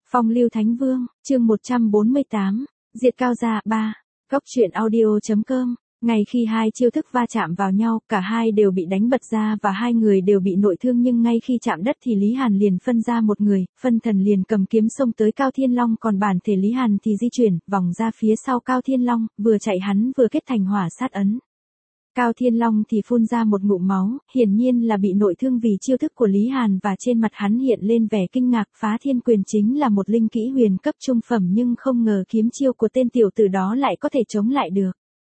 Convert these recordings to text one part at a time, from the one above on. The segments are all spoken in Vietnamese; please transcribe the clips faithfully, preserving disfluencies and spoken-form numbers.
Phong lưu Thánh Vương, chương một trăm bốn mươi tám, Diệt Cao Gia, ba. Góc truyện audio.com. Ngay khi hai chiêu thức va chạm vào nhau, cả hai đều bị đánh bật ra và hai người đều bị nội thương, nhưng ngay khi chạm đất thì Lý Hàn liền phân ra một người, phân thần liền cầm kiếm xông tới Cao Thiên Long, còn bản thể Lý Hàn thì di chuyển, vòng ra phía sau Cao Thiên Long, vừa chạy hắn vừa kết thành hỏa sát ấn. Cao Thiên Long thì phun ra một ngụm máu, hiển nhiên là bị nội thương vì chiêu thức của Lý Hàn, và trên mặt hắn hiện lên vẻ kinh ngạc. Phá Thiên Quyền chính là một linh kỹ huyền cấp trung phẩm, nhưng không ngờ kiếm chiêu của tên tiểu tử đó lại có thể chống lại được.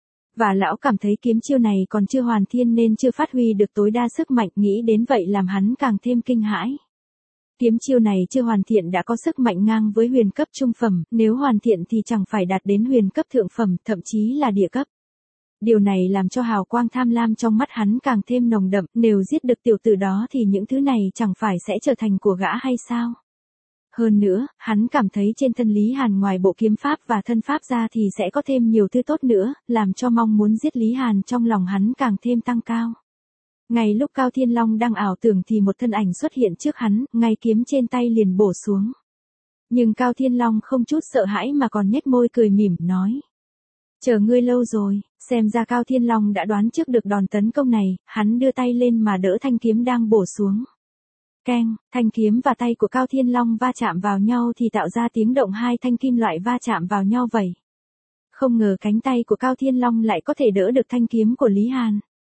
Và lão cảm thấy kiếm chiêu này còn chưa hoàn thiên nên chưa phát huy được tối đa sức mạnh, nghĩ đến vậy làm hắn càng thêm kinh hãi. Kiếm chiêu này chưa hoàn thiện đã có sức mạnh ngang với huyền cấp trung phẩm, nếu hoàn thiện thì chẳng phải đạt đến huyền cấp thượng phẩm, thậm chí là địa cấp. Điều này làm cho hào quang tham lam trong mắt hắn càng thêm nồng đậm, nếu giết được tiểu tử đó thì những thứ này chẳng phải sẽ trở thành của gã hay sao? Hơn nữa, hắn cảm thấy trên thân Lý Hàn ngoài bộ kiếm pháp và thân pháp ra thì sẽ có thêm nhiều thứ tốt nữa, làm cho mong muốn giết Lý Hàn trong lòng hắn càng thêm tăng cao. Ngay lúc Cao Thiên Long đang ảo tưởng thì một thân ảnh xuất hiện trước hắn, ngay kiếm trên tay liền bổ xuống. Nhưng Cao Thiên Long không chút sợ hãi mà còn nhếch môi cười mỉm, nói: "Chờ ngươi lâu rồi." Xem ra Cao Thiên Long đã đoán trước được đòn tấn công này, hắn đưa tay lên mà đỡ thanh kiếm đang bổ xuống. Keng, thanh kiếm và tay của Cao Thiên Long va chạm vào nhau thì tạo ra tiếng động hai thanh kim loại va chạm vào nhau vậy. Không ngờ cánh tay của Cao Thiên Long lại có thể đỡ được thanh kiếm của Lý Hàn.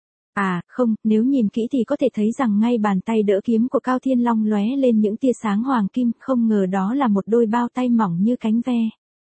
À, không, nếu nhìn kỹ thì có thể thấy rằng ngay bàn tay đỡ kiếm của Cao Thiên Long lóe lên những tia sáng hoàng kim, không ngờ đó là một đôi bao tay mỏng như cánh ve.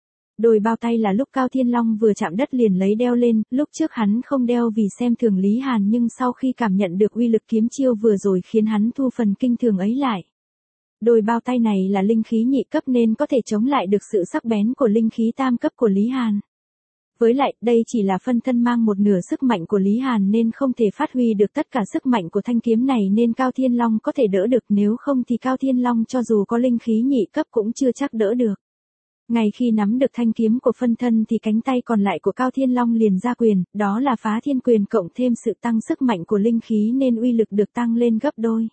Đôi bao tay là lúc Cao Thiên Long vừa chạm đất liền lấy đeo lên, lúc trước hắn không đeo vì xem thường Lý Hàn, nhưng sau khi cảm nhận được uy lực kiếm chiêu vừa rồi khiến hắn thu phần kinh thường ấy lại. Đôi bao tay này là linh khí nhị cấp nên có thể chống lại được sự sắc bén của linh khí tam cấp của Lý Hàn. Với lại, đây chỉ là phân thân mang một nửa sức mạnh của Lý Hàn nên không thể phát huy được tất cả sức mạnh của thanh kiếm này, nên Cao Thiên Long có thể đỡ được, nếu không thì Cao Thiên Long cho dù có linh khí nhị cấp cũng chưa chắc đỡ được. Ngay khi nắm được thanh kiếm của phân thân thì cánh tay còn lại của Cao Thiên Long liền ra quyền, đó là Phá Thiên Quyền cộng thêm sự tăng sức mạnh của linh khí nên uy lực được tăng lên gấp đôi.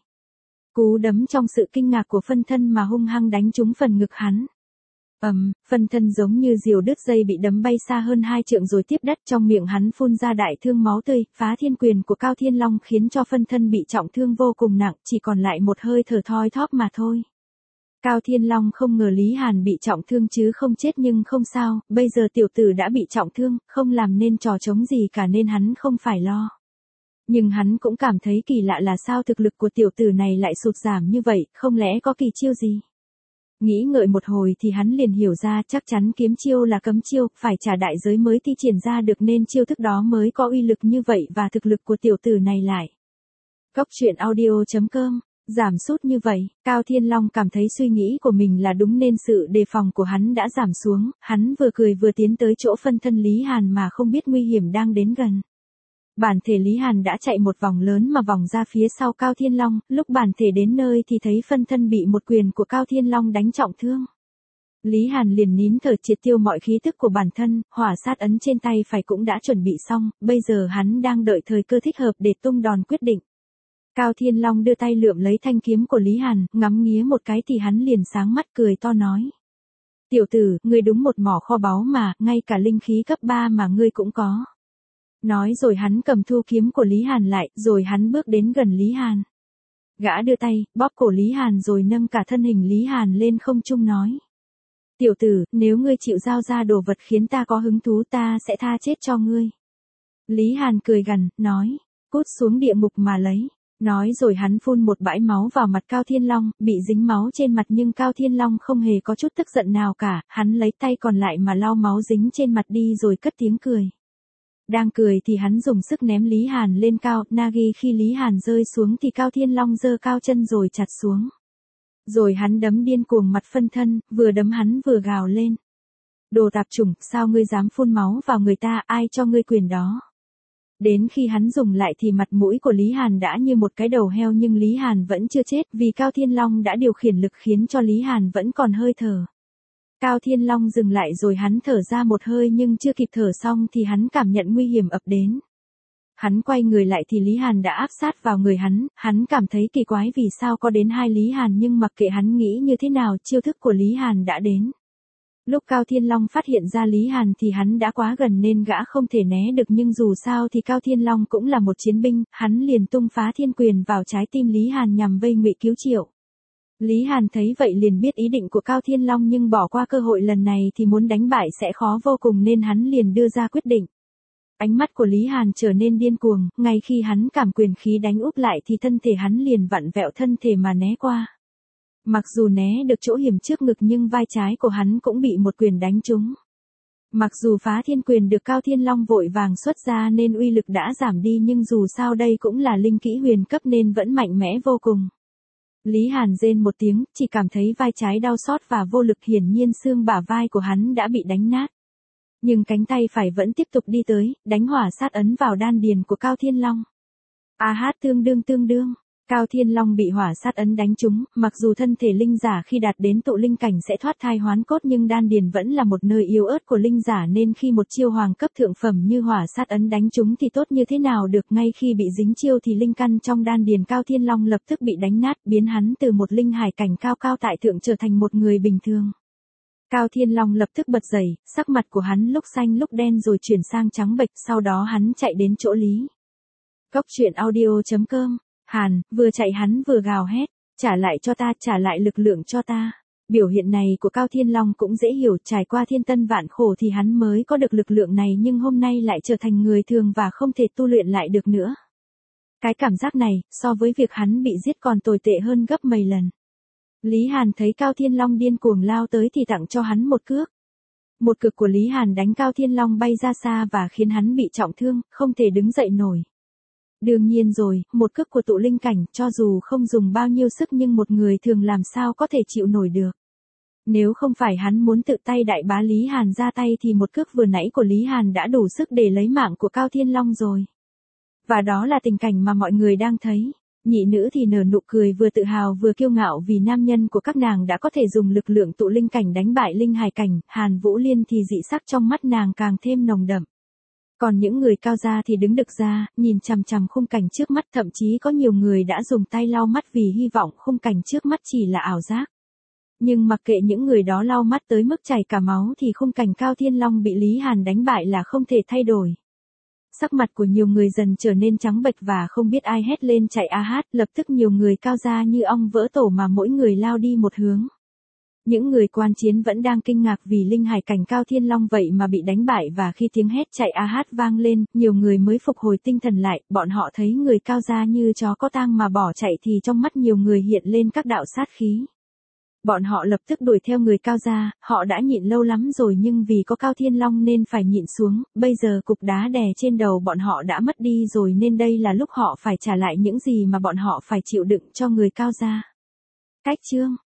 Cú đấm trong sự kinh ngạc của phân thân mà hung hăng đánh trúng phần ngực hắn. Ầm, um, phân thân giống như diều đứt dây bị đấm bay xa hơn hai trượng rồi tiếp đất, trong miệng hắn phun ra đại thương máu tươi. Phá Thiên Quyền của Cao Thiên Long khiến cho phân thân bị trọng thương vô cùng nặng, chỉ còn lại một hơi thở thoi thóp mà thôi. Cao Thiên Long không ngờ Lý Hàn bị trọng thương chứ không chết, nhưng không sao, bây giờ tiểu tử đã bị trọng thương, không làm nên trò trống gì cả nên hắn không phải lo. Nhưng hắn cũng cảm thấy kỳ lạ là sao thực lực của tiểu tử này lại sụt giảm như vậy, không lẽ có kỳ chiêu gì? Nghĩ ngợi một hồi thì hắn liền hiểu ra, chắc chắn kiếm chiêu là cấm chiêu, phải trả đại giới mới thi triển ra được nên chiêu thức đó mới có uy lực như vậy, và thực lực của tiểu tử này lại. Góc truyện audio.com. Giảm sút như vậy, Cao Thiên Long cảm thấy suy nghĩ của mình là đúng nên sự đề phòng của hắn đã giảm xuống, hắn vừa cười vừa tiến tới chỗ phân thân Lý Hàn mà không biết nguy hiểm đang đến gần. Bản thể Lý Hàn đã chạy một vòng lớn mà vòng ra phía sau Cao Thiên Long, lúc bản thể đến nơi thì thấy phân thân bị một quyền của Cao Thiên Long đánh trọng thương. Lý Hàn liền nín thở triệt tiêu mọi khí tức của bản thân, hỏa sát ấn trên tay phải cũng đã chuẩn bị xong, bây giờ hắn đang đợi thời cơ thích hợp để tung đòn quyết định. Cao Thiên Long đưa tay lượm lấy thanh kiếm của Lý Hàn, ngắm nghía một cái thì hắn liền sáng mắt cười to nói: "Tiểu tử, ngươi đúng một mỏ kho báu mà, ngay cả linh khí cấp ba mà ngươi cũng có." Nói rồi hắn cầm thu kiếm của Lý Hàn lại, rồi hắn bước đến gần Lý Hàn. Gã đưa tay, bóp cổ Lý Hàn rồi nâng cả thân hình Lý Hàn lên không trung nói: "Tiểu tử, nếu ngươi chịu giao ra đồ vật khiến ta có hứng thú ta sẽ tha chết cho ngươi." Lý Hàn cười gằn, nói: "Cút xuống địa ngục mà lấy." Nói rồi hắn phun một bãi máu vào mặt Cao Thiên Long, bị dính máu trên mặt nhưng Cao Thiên Long không hề có chút tức giận nào cả, hắn lấy tay còn lại mà lau máu dính trên mặt đi rồi cất tiếng cười. Đang cười thì hắn dùng sức ném Lý Hàn lên cao, Nagi khi Lý Hàn rơi xuống thì Cao Thiên Long giơ cao chân rồi chặt xuống. Rồi hắn đấm điên cuồng mặt phân thân, vừa đấm hắn vừa gào lên: "Đồ tạp chủng, sao ngươi dám phun máu vào người ta, ai cho ngươi quyền đó?" Đến khi hắn dùng lại thì mặt mũi của Lý Hàn đã như một cái đầu heo, nhưng Lý Hàn vẫn chưa chết vì Cao Thiên Long đã điều khiển lực khiến cho Lý Hàn vẫn còn hơi thở. Cao Thiên Long dừng lại rồi hắn thở ra một hơi nhưng chưa kịp thở xong thì hắn cảm nhận nguy hiểm ập đến. Hắn quay người lại thì Lý Hàn đã áp sát vào người hắn, hắn cảm thấy kỳ quái vì sao có đến hai Lý Hàn nhưng mặc kệ hắn nghĩ như thế nào chiêu thức của Lý Hàn đã đến. Lúc Cao Thiên Long phát hiện ra Lý Hàn thì hắn đã quá gần nên gã không thể né được nhưng dù sao thì Cao Thiên Long cũng là một chiến binh, hắn liền tung phá thiên quyền vào trái tim Lý Hàn nhằm vây ngụy cứu Triệu. Lý Hàn thấy vậy liền biết ý định của Cao Thiên Long nhưng bỏ qua cơ hội lần này thì muốn đánh bại sẽ khó vô cùng nên hắn liền đưa ra quyết định. Ánh mắt của Lý Hàn trở nên điên cuồng, ngay khi hắn cảm quyền khí đánh úp lại thì thân thể hắn liền vặn vẹo thân thể mà né qua. Mặc dù né được chỗ hiểm trước ngực nhưng vai trái của hắn cũng bị một quyền đánh trúng. Mặc dù phá thiên quyền được Cao Thiên Long vội vàng xuất ra nên uy lực đã giảm đi nhưng dù sao đây cũng là linh kỹ huyền cấp nên vẫn mạnh mẽ vô cùng. Lý Hàn rên một tiếng, chỉ cảm thấy vai trái đau xót và vô lực, hiển nhiên xương bả vai của hắn đã bị đánh nát. Nhưng cánh tay phải vẫn tiếp tục đi tới, đánh hỏa sát ấn vào đan điền của Cao Thiên Long. A hát tương đương tương đương. Cao Thiên Long bị hỏa sát ấn đánh trúng, mặc dù thân thể linh giả khi đạt đến tụ linh cảnh sẽ thoát thai hoán cốt nhưng đan điền vẫn là một nơi yếu ớt của linh giả nên khi một chiêu hoàng cấp thượng phẩm như hỏa sát ấn đánh trúng thì tốt như thế nào được, ngay khi bị dính chiêu thì linh căn trong đan điền Cao Thiên Long lập tức bị đánh nát, biến hắn từ một linh hải cảnh cao cao tại thượng trở thành một người bình thường. Cao Thiên Long lập tức bật dậy, sắc mặt của hắn lúc xanh lúc đen rồi chuyển sang trắng bệch, sau đó hắn chạy đến chỗ Lý. Cốc truyện audio chấm com. Hàn, vừa chạy hắn vừa gào hét, trả lại cho ta, trả lại lực lượng cho ta. Biểu hiện này của Cao Thiên Long cũng dễ hiểu, trải qua thiên tân vạn khổ thì hắn mới có được lực lượng này nhưng hôm nay lại trở thành người thường và không thể tu luyện lại được nữa. Cái cảm giác này, so với việc hắn bị giết còn tồi tệ hơn gấp mấy lần. Lý Hàn thấy Cao Thiên Long điên cuồng lao tới thì tặng cho hắn một cước. Một cực của Lý Hàn đánh Cao Thiên Long bay ra xa và khiến hắn bị trọng thương, không thể đứng dậy nổi. Đương nhiên rồi, một cước của tụ linh cảnh cho dù không dùng bao nhiêu sức nhưng một người thường làm sao có thể chịu nổi được. Nếu không phải hắn muốn tự tay đại bá Lý Hàn ra tay thì một cước vừa nãy của Lý Hàn đã đủ sức để lấy mạng của Cao Thiên Long rồi. Và đó là tình cảnh mà mọi người đang thấy. Nhị nữ thì nở nụ cười vừa tự hào vừa kiêu ngạo vì nam nhân của các nàng đã có thể dùng lực lượng tụ linh cảnh đánh bại linh hài cảnh, Hàn Vũ Liên thì dị sắc trong mắt nàng càng thêm nồng đậm. Còn những người cao gia thì đứng đực ra, nhìn chằm chằm khung cảnh trước mắt, thậm chí có nhiều người đã dùng tay lau mắt vì hy vọng khung cảnh trước mắt chỉ là ảo giác. Nhưng mặc kệ những người đó lau mắt tới mức chảy cả máu thì khung cảnh Cao Thiên Long bị Lý Hàn đánh bại là không thể thay đổi. Sắc mặt của nhiều người dần trở nên trắng bệch và không biết ai hét lên chạy a hát, lập tức nhiều người cao gia như ong vỡ tổ mà mỗi người lao đi một hướng. Những người quan chiến vẫn đang kinh ngạc vì linh hải cảnh Cao Thiên Long vậy mà bị đánh bại và khi tiếng hét chạy a hát vang lên, nhiều người mới phục hồi tinh thần lại, bọn họ thấy người cao gia như chó có tang mà bỏ chạy thì trong mắt nhiều người hiện lên các đạo sát khí. Bọn họ lập tức đuổi theo người cao gia, họ đã nhịn lâu lắm rồi nhưng vì có Cao Thiên Long nên phải nhịn xuống, bây giờ cục đá đè trên đầu bọn họ đã mất đi rồi nên đây là lúc họ phải trả lại những gì mà bọn họ phải chịu đựng cho người cao gia. Cách chương